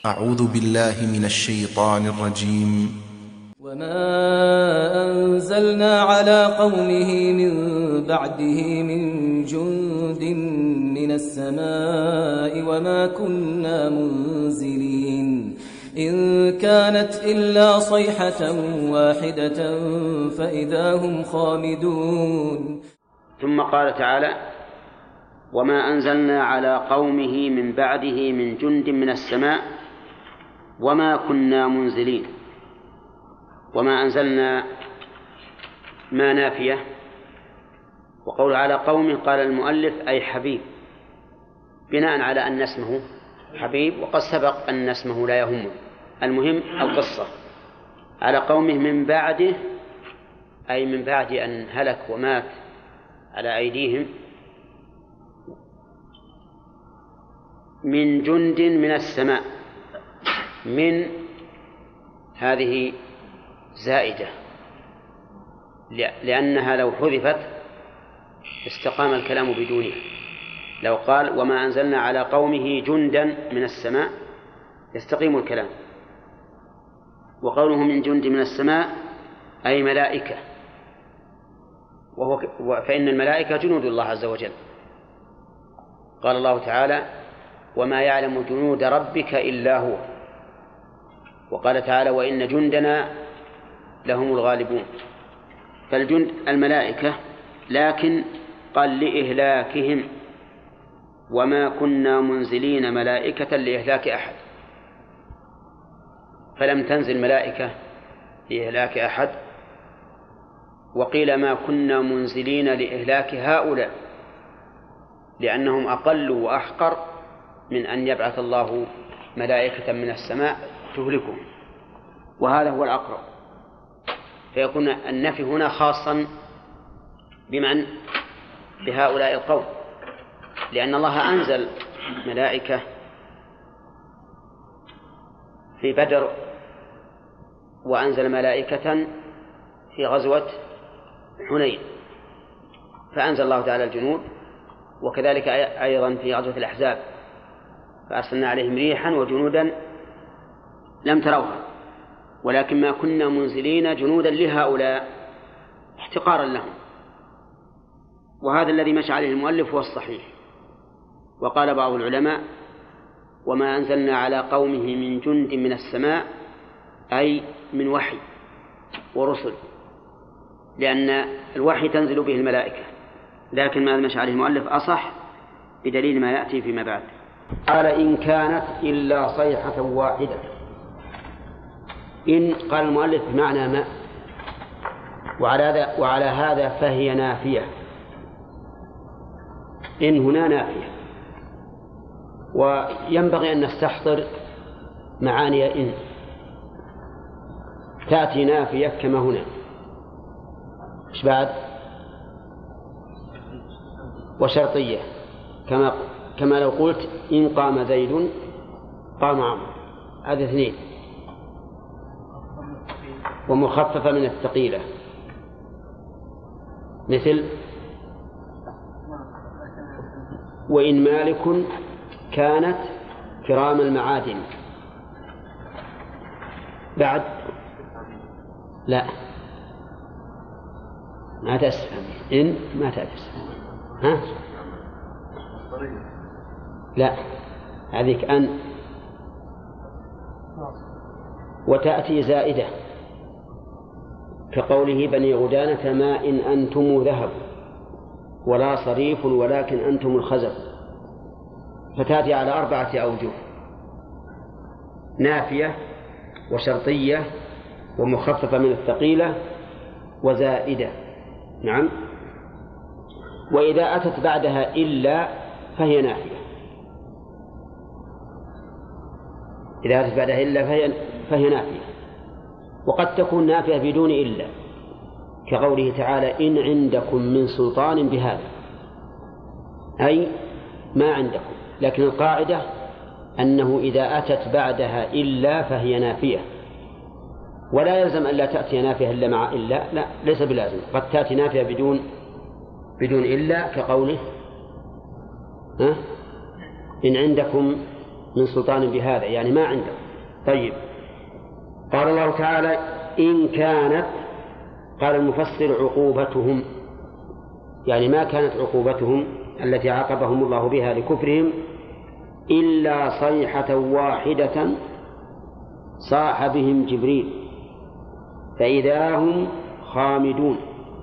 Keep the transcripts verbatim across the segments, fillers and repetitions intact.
أعوذ بالله من الشيطان الرجيم. وما أنزلنا على قومه من بعده من جند من السماء وما كنا منزلين إن كانت إلا صيحة واحدة فإذا هم خامدون. ثم قال تعالى: وما أنزلنا على قومه من بعده من جند من السماء وما كنا منزلين. وما أنزلنا ما نافية، وقول على قومه قال المؤلف أي حبيب، بناء على أن اسمه حبيب، وقد سبق أن اسمه لا يهم، المهم القصة. على قومه من بعده أي من بعد أن هلك ومات على أيديهم من جند من السماء. من هذه زائدة، لأنها لو حذفت استقام الكلام بدونها. لو قال وما أنزلنا على قومه جندا من السماء يستقيم الكلام. وقوله من جند من السماء أي ملائكة، وهو فإن الملائكة جنود الله عز وجل. قال الله تعالى: وما يعلم جنود ربك إلا هو. وقال تعالى: وإن جندنا لهم الغالبون. فالجند الملائكة، لكن قال لإهلاكهم، وما كنا منزلين ملائكة لإهلاك أحد، فلم تنزل ملائكة لإهلاك أحد. وقيل ما كنا منزلين لإهلاك هؤلاء، لأنهم أقل وأحقر من أن يبعث الله ملائكة من السماء تهلكهم، وهذا هو الأقرب. فيكون النفي هنا خاصا بمن بهؤلاء القوم، لأن الله أنزل ملائكة في بدر، وأنزل ملائكة في غزوة حنين، فأنزل الله تعالى الجنود. وكذلك أيضا في غزوة الأحزاب فأرسلنا عليهم ريحا وجنودا لم تروها. ولكن ما كنا منزلين جنودا لهؤلاء احتقارا لهم، وهذا الذي مشى عليه المؤلف هو الصحيح. وقال بعض العلماء: وما أنزلنا على قومه من جند من السماء أي من وحي ورسل، لأن الوحي تنزل به الملائكة، لكن ما مشى عليه المؤلف أصح بدليل ما يأتي فيما بعد. قال: إن كانت إلا صيحة واحدة. إن قال المؤلف بمعنى ما، وعلى هذا, وعلى هذا فهي نافية. إن هنا نافية، وينبغي أن نستحضر معاني إن. تأتي نافية كما هنا، إيش بعد؟ وشرطية، كما كما لو قلت إن قام زيد قام عمرو، هذا اثنين. ومخففة من الثقيلة، مثل وإن مالك كانت كرام المعادن. بعد لا ما تسفهم، إن ما تسفهم، ها لا هذيك أن. وتأتي زائدة كقوله بني غدانة: ما إن أنتم ذهب ولا صريف ولكن أنتم الخزف. فتأتي على أربعة أوجه: نافية وشرطية ومخففة من الثقيلة وزائدة. نعم. وإذا أتت بعدها إلا فهي نافية. إذا أتت بعدها إلا فهي, فهي نافية. وقد تكون نافية بدون إلا، كقوله تعالى: إن عندكم من سلطان بهذا، أي ما عندكم. لكن القاعدة أنه إذا أتت بعدها إلا فهي نافية، ولا يلزم أن لا تأتي نافية إلا مع إلا، لا ليس بلازم. قد تأتي نافية بدون بدون إلا، كقوله ها إن عندكم من سلطان بهذا، يعني ما عنده. طيب، قال الله تعالى إن كانت، قال المفسر عقوبتهم، يعني ما كانت عقوبتهم التي عاقبهم الله بها لكفرهم إلا صيحة واحدة صاح بهم جبريل فإذا هم خامدون،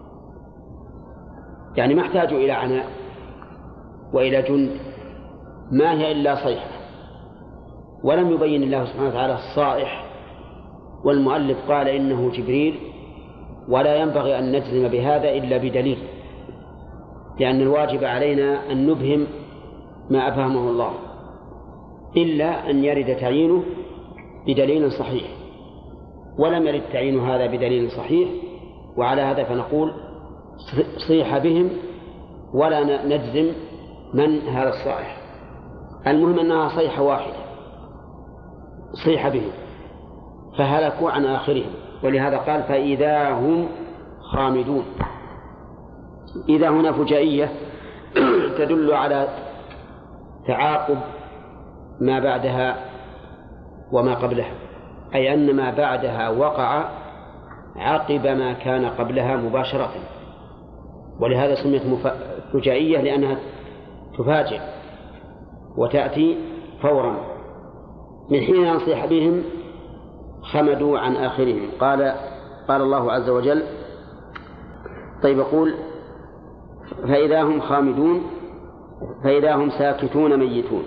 يعني ما احتاجوا إلى عناء وإلى جند، ما هي إلا صيحة. ولم يبين الله سبحانه وتعالى الصائح، والمؤلف قال إنه جبريل، ولا ينبغي أن نجزم بهذا إلا بدليل، لأن الواجب علينا أن نبهم ما أفهمه الله، إلا أن يرد تعيينه بدليل صحيح، ولم يرد تعيين هذا بدليل صحيح، وعلى هذا فنقول صيح بهم ولا نجزم من هذا الصائح. المهم أنها صيحة واحدة صيح بهم فهلكوا عن آخرهم، ولهذا قال فإذا هم خامدون. إذا هنا فجائية تدل على تعاقب ما بعدها وما قبلها، أي أن ما بعدها وقع عقب ما كان قبلها مباشرة، ولهذا سميت فجائية لأنها تفاجئ وتأتي فورا. من حين ينصيح بهم خمدوا عن آخرهم. قال قال الله عز وجل طيب يقول فإذا هم خامدون، فإذا هم ساكتون ميتون.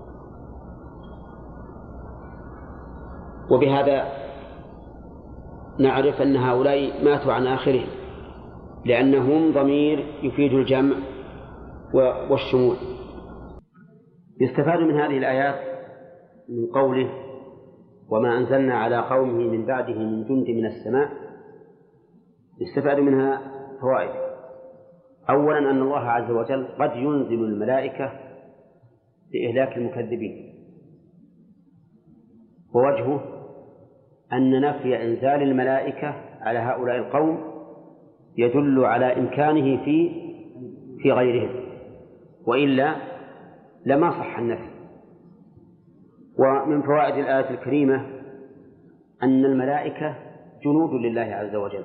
وبهذا نعرف أن هؤلاء ماتوا عن آخرهم، لأنهم ضمير يفيد الجمع والشمول. يستفاد من هذه الآيات من قوله وما أنزلنا على قومه من بعده من جند من السماء، يستفاد منها فوائد. أولا أن الله عز وجل قد ينزل الملائكة لإهلاك المكذبين، ووجهه أن نفي إنزال الملائكة على هؤلاء القوم يدل على إمكانه في في غيرهم، وإلا لما صح النفي. ومن فوائد الآية الكريمة أن الملائكة جنود لله عز وجل،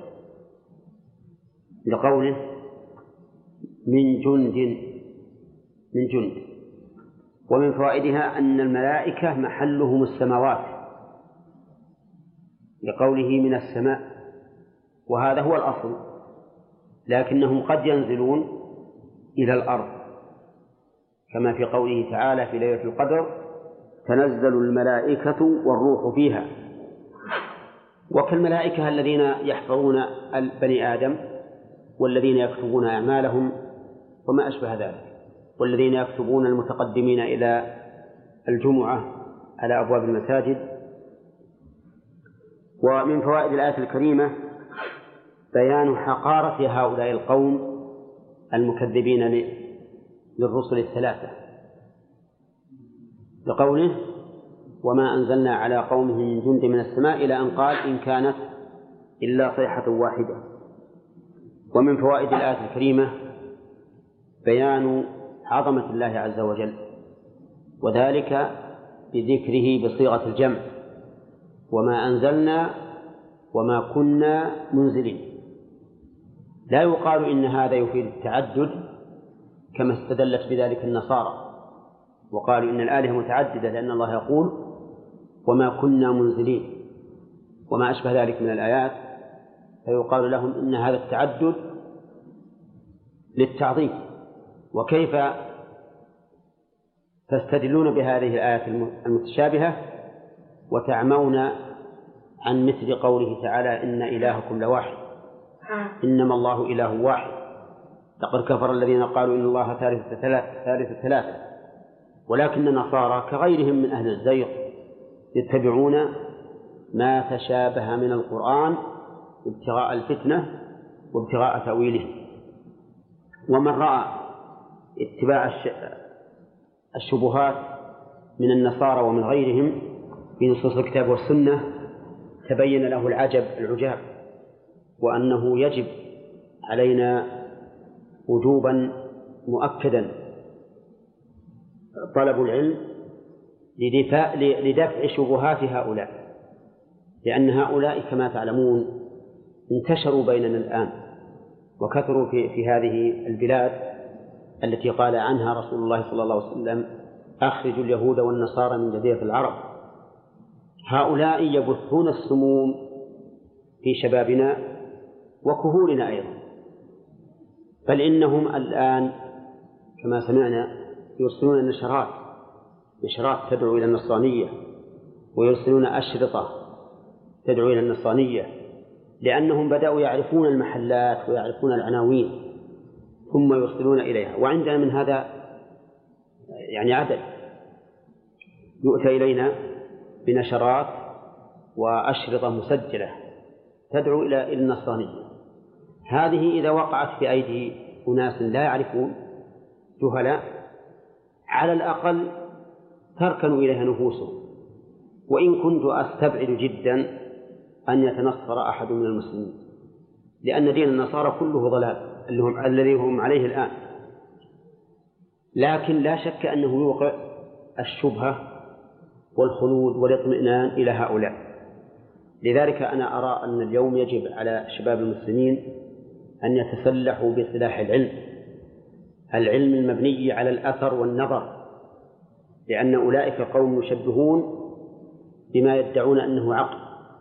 لقوله من جند من جند. ومن فوائدها أن الملائكة محلهم السماوات، لقوله من السماء، وهذا هو الأصل، لكنهم قد ينزلون إلى الأرض، كما في قوله تعالى في ليلة القدر تنزل الملائكة والروح فيها. وكالملائكة الذين يحفظون بني آدم والذين يكتبون أعمالهم وما أشبه ذلك، والذين يكتبون المتقدمين إلى الجمعة على أبواب المساجد. ومن فوائد الآية الكريمة بيان حقارة هؤلاء القوم المكذبين للرسل الثلاثة، لقوله وما أنزلنا على قومه من جند من السماء إلى أن قال إن كانت إلا صيحة واحدة. ومن فوائد الآية الكريمة بيان عظمة الله عز وجل، وذلك بذكره بصيغة الجمع وما أنزلنا وما كنا منزلين. لا يقال إن هذا يفيد التعدد كما استدلت بذلك النصارى وقالوا إن الآلهة متعددة، لأن الله يقول وما كنا منزلين وما أشبه ذلك من الآيات، فيقال لهم إن هذا التعدد للتعظيم. وكيف تستدلون بهذه الآيات المتشابهة وتعمون عن مثل قوله تعالى إن إلهكم لواحد إنما الله إله واحد لقد كفر الذين قالوا إن الله ثالث ثلاثة. ولكن النصارى كغيرهم من أهل الزيغ يتبعون ما تشابه من القرآن ابتغاء الفتنة وابتغاء تأويله. ومن رأى اتباع الشبهات من النصارى ومن غيرهم في نصوص الكتاب والسنة تبين له العجب العجاب، وأنه يجب علينا وجوبا مؤكدا طلب العلم لدفع, لدفع شبهات هؤلاء، لأن هؤلاء كما تعلمون انتشروا بيننا الآن وكثروا في, في هذه البلاد التي قال عنها رسول الله صلى الله عليه وسلم: أخرجوا اليهود والنصارى من جزيرة العرب. هؤلاء يبثون السموم في شبابنا وكهولنا أيضا، بل إنهم الآن كما سمعنا يرسلون نشرات نشرات تدعو إلى النصرانية، ويرسلون أشرطة تدعو إلى النصرانية، لأنهم بدأوا يعرفون المحلات ويعرفون العناوين ثم يرسلون إليها. وعندنا من هذا يعني عدد، يؤتى إلينا بنشرات وأشرطة مسجلة تدعو إلى النصرانية. هذه إذا وقعت في أيدي أناس لا يعرفون جهلاء على الأقل تركن إليها نفوسهم. وإن كنت أستبعد جدا أن يتنصر أحد من المسلمين، لأن دين النصارى كله ضلال الذي هم عليه الآن، لكن لا شك أنه يوقع الشبهة والخلود والاطمئنان إلى هؤلاء. لذلك أنا أرى أن اليوم يجب على شباب المسلمين أن يتسلحوا بسلاح العلم، العلم المبني على الأثر والنظر، لأن أولئك قوم يشبهون بما يدعون أنه عقل.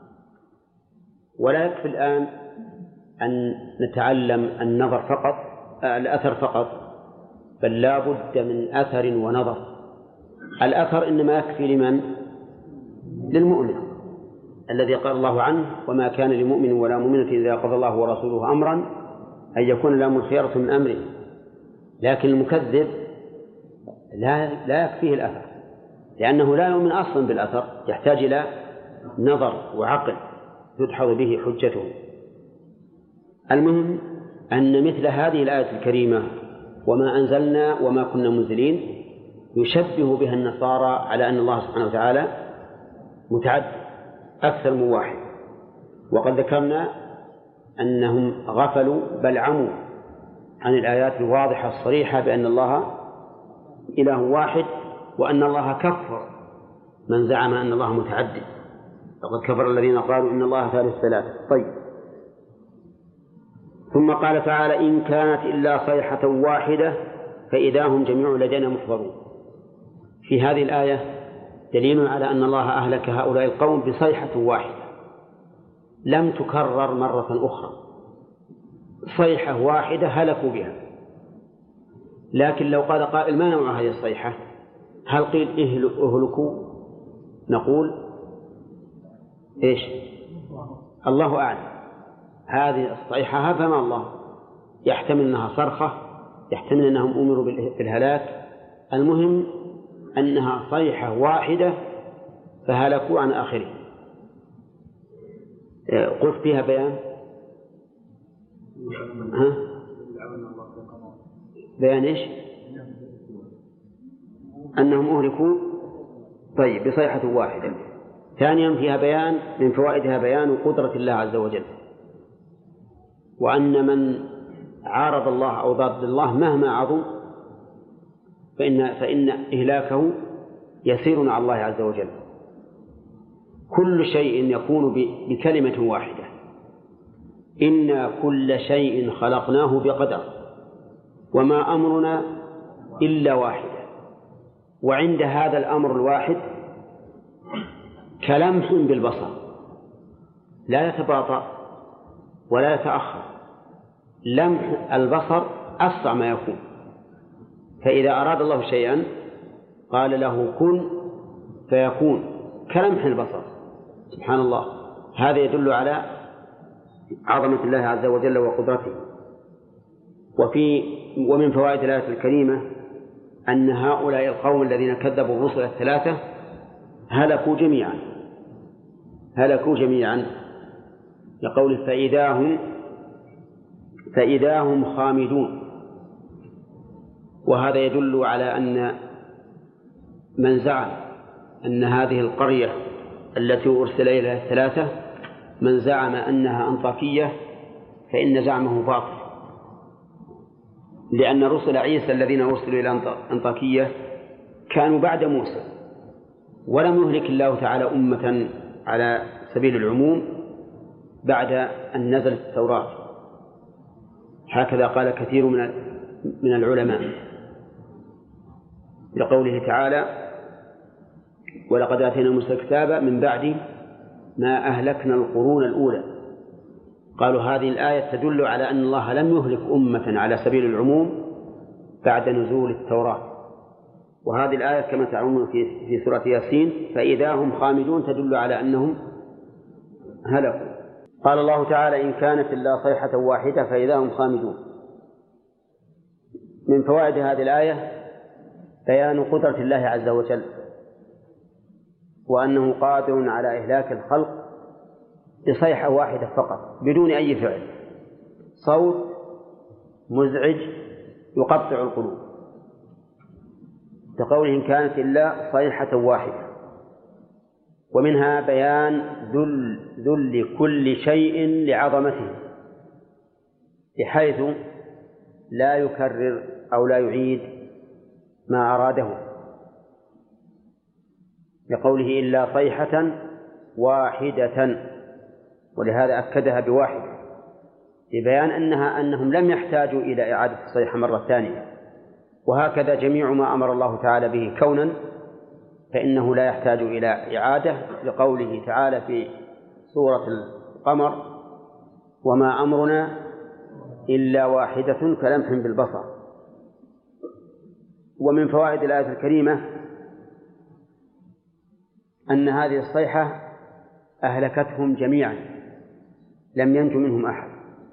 ولا يكفي الآن أن نتعلم النظر فقط، الأثر فقط، بل لا بد من أثر ونظر. الأثر إنما يكفي لمن؟ للمؤمن الذي قال الله عنه: وما كان لمؤمن ولا مؤمنة إذا قضى الله ورسوله أمرا أن يكون لهم الخيرة من أمره. لكن المكذب لا, لا يكفيه الأثر، لأنه لا يؤمن أصلا بالأثر، يحتاج إلى نظر وعقل تدحض به حجته. المهم أن مثل هذه الآية الكريمة: وما أنزلنا وما كنا منزلين، يشبه بها النصارى على أن الله سبحانه وتعالى متعدد أكثر من واحد. وقد ذكرنا أنهم غفلوا بل عموا عن الآيات الواضحة الصريحة بأن الله إله واحد، وأن الله كفر من زعم أن الله متعدد. لقد كفر الذين قالوا إن الله ثالث ثلاثة. طيب، ثم قال تعالى: إن كانت إلا صيحة واحدة فإذا هم جميع لدينا محضرون. في هذه الآية دليل على أن الله أهلك هؤلاء القوم بصيحة واحدة لم تكرر مرة أخرى، صيحة واحدة هلكوا بها. لكن لو قال قائل: ما نوع هذه الصيحة؟ هل قيل اهلكوا؟ نقول إيش؟ الله أعلم. هذه الصيحة فما الله، يحتمل أنها صرخة، يحتمل أنهم أمروا بالهلاك، المهم أنها صيحة واحدة فهلكوا عن آخره. قلت فيها بيان؟ ها؟ بيان إيش؟ أنهم أهلكوا طيب بصيحة واحدة. ثانيا فيها بيان من فوائدها بيان قدرة الله عز وجل، وأن من عارض الله أو ضاد الله مهما عظم فإن, فإن إهلاكه يسير على الله عز وجل. كل شيء يكون بكلمة واحدة: إنا كل شيء خلقناه بقدر وما أمرنا إلا واحدة. وعند هذا الأمر الواحد كلمح بالبصر، لا يتباطأ ولا يتأخر، لمح البصر أسرع ما يكون. فإذا أراد الله شيئا قال له كن فيكون كلمح البصر. سبحان الله، هذا يدل على عظمة الله عز وجل وقدرته. وفي ومن فوائد الآية الكريمة أن هؤلاء القوم الذين كذبوا الرسل الثلاثة هلكوا جميعا هلكوا جميعا لقول فإذا هم فإذا هم خامدون. وهذا يدل على أن من زعم أن هذه القرية التي أرسل إليها الثلاثة من زعم أنها أنطاكية فإن زعمه باطل، لأن رسل عيسى الذين أرسلوا إلى أنطاكية كانوا بعد موسى، ولم يهلك الله تعالى أمة على سبيل العموم بعد أن نزلت التوراة، هكذا قال كثير من من العلماء لقوله تعالى: ولقد آتينا موسى الكتاب من بعد ما أهلكنا القرون الأولى. قالوا هذه الآية تدل على أن الله لم يهلك أمة على سبيل العموم بعد نزول التوراة. وهذه الآية كما تعلمون في في سورة ياسين: فإذا هم خامدون، تدل على أنهم هلكوا. قال الله تعالى: إن كانت إلا صيحة واحدة فإذا هم خامدون. من فوائد هذه الآية بيان قدرة الله عز وجل، وأنه قادر على إهلاك الخلق بصيحة واحدة فقط بدون أي فعل، صوت مزعج يقطع القلوب، كقوله: إن كانت إلا صيحة واحدة. ومنها بيان ذل ذل كل شيء لعظمته، بحيث لا يكرر أو لا يعيد ما أراده، لقوله: إلا صيحة واحدة، ولهذا أكدها بواحدة لبيان أنها أنهم لم يحتاجوا إلى إعادة الصيحة مرة ثانية. وهكذا جميع ما أمر الله تعالى به كونا فإنه لا يحتاج إلى إعادة، لقوله تعالى في سورة القمر: وما أمرنا إلا واحدة كلمح بالبصر. ومن فوائد الآية الكريمة أن هذه الصيحة أهلكتهم جميعا، لم ينج منهم أحد،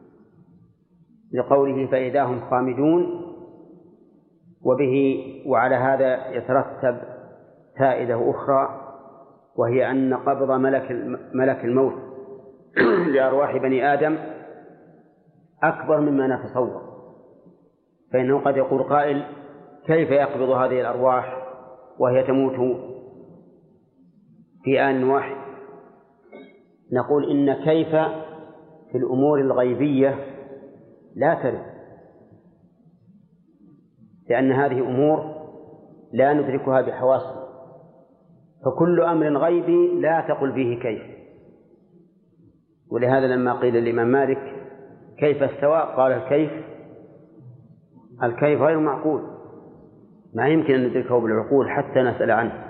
لقوله: فإذا هم خامدون. وبه وعلى هذا يترتب فائدة أخرى، وهي أن قبض ملك ملك الموت لأرواح بني آدم أكبر مما نتصور. فإنه قد يقول قائل: كيف يقبض هذه الأرواح وهي تموت في آن واحد؟ نقول: إن كيف في الأمور الغيبية لا ترد، لأن هذه أمور لا ندركها بحواسنا، فكل أمر غيبي لا تقل فيه كيف. ولهذا لما قيل الإمام مالك: كيف استوى؟ قال: الكيف الكيف غير معقول، ما يمكن أن ندركه بالعقول حتى نسأل عنه.